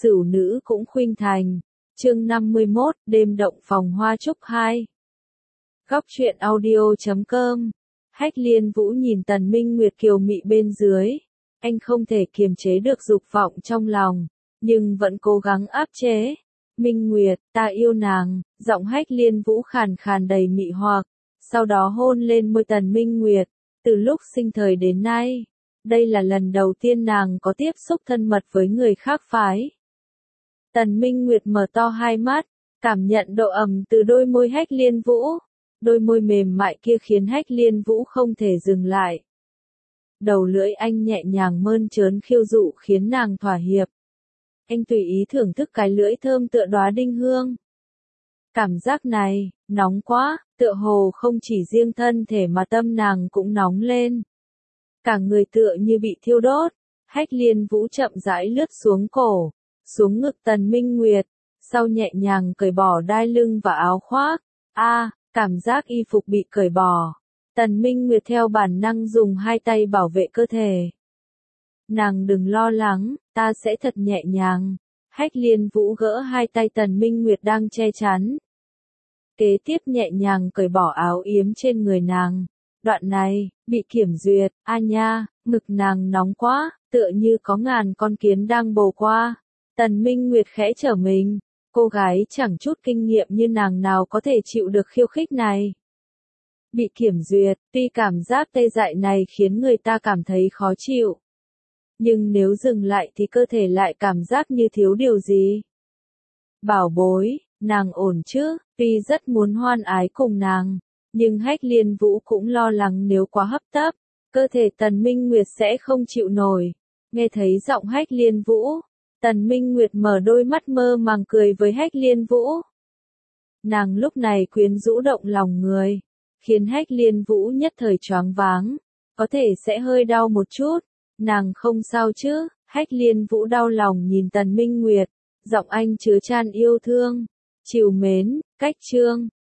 Sửu nữ cũng khuynh thành. Chương 51, đêm động phòng hoa trúc 2. Góc truyện audio.com. Hách Liên Vũ nhìn Tần Minh Nguyệt kiều mị bên dưới, anh không thể kiềm chế được dục vọng trong lòng, nhưng vẫn cố gắng áp chế. Minh Nguyệt, ta yêu nàng, giọng Hách Liên Vũ khàn khàn đầy mị hoặc, sau đó hôn lên môi Tần Minh Nguyệt. Từ lúc sinh thời đến nay, đây là lần đầu tiên nàng có tiếp xúc thân mật với người khác phái. Tần Minh Nguyệt mở to hai mắt, cảm nhận độ ẩm từ đôi môi Hách Liên Vũ. Đôi môi mềm mại kia khiến Hách Liên Vũ không thể dừng lại. Đầu lưỡi anh nhẹ nhàng mơn trớn khiêu dụ khiến nàng thỏa hiệp. Anh tùy ý thưởng thức cái lưỡi thơm tựa đóa đinh hương. Cảm giác này, nóng quá, tựa hồ không chỉ riêng thân thể mà tâm nàng cũng nóng lên. Cả người tựa như bị thiêu đốt. Hách Liên Vũ chậm rãi lướt xuống cổ, xuống ngực Tần Minh Nguyệt, sau nhẹ nhàng cởi bỏ đai lưng và áo khoác. Cảm giác y phục bị cởi bỏ. Tần Minh Nguyệt theo bản năng dùng hai tay bảo vệ cơ thể. Nàng đừng lo lắng, ta sẽ thật nhẹ nhàng. Hách Liên Vũ gỡ hai tay Tần Minh Nguyệt đang che chắn. Kế tiếp nhẹ nhàng cởi bỏ áo yếm trên người nàng. Đoạn này, bị kiểm duyệt, nha, ngực nàng nóng quá, tựa như có ngàn con kiến đang bồ qua. Tần Minh Nguyệt khẽ trở mình. Cô gái chẳng chút kinh nghiệm như nàng nào có thể chịu được khiêu khích này. Bị kiểm duyệt, tuy cảm giác tê dại này khiến người ta cảm thấy khó chịu. Nhưng nếu dừng lại thì cơ thể lại cảm giác như thiếu điều gì. Bảo bối, nàng ổn chứ, tuy rất muốn hoan ái cùng nàng, nhưng Hách Liên Vũ cũng lo lắng nếu quá hấp tấp, cơ thể Tần Minh Nguyệt sẽ không chịu nổi. Nghe thấy giọng Hách Liên Vũ, Tần Minh Nguyệt mở đôi mắt mơ màng cười với Hách Liên Vũ. Nàng lúc này quyến rũ động lòng người, khiến Hách Liên Vũ nhất thời choáng váng, có thể sẽ hơi đau một chút. Nàng không sao chứ? Hách Liên Vũ đau lòng nhìn Tần Minh Nguyệt, giọng anh chứa chan yêu thương, trìu mến, cách trương.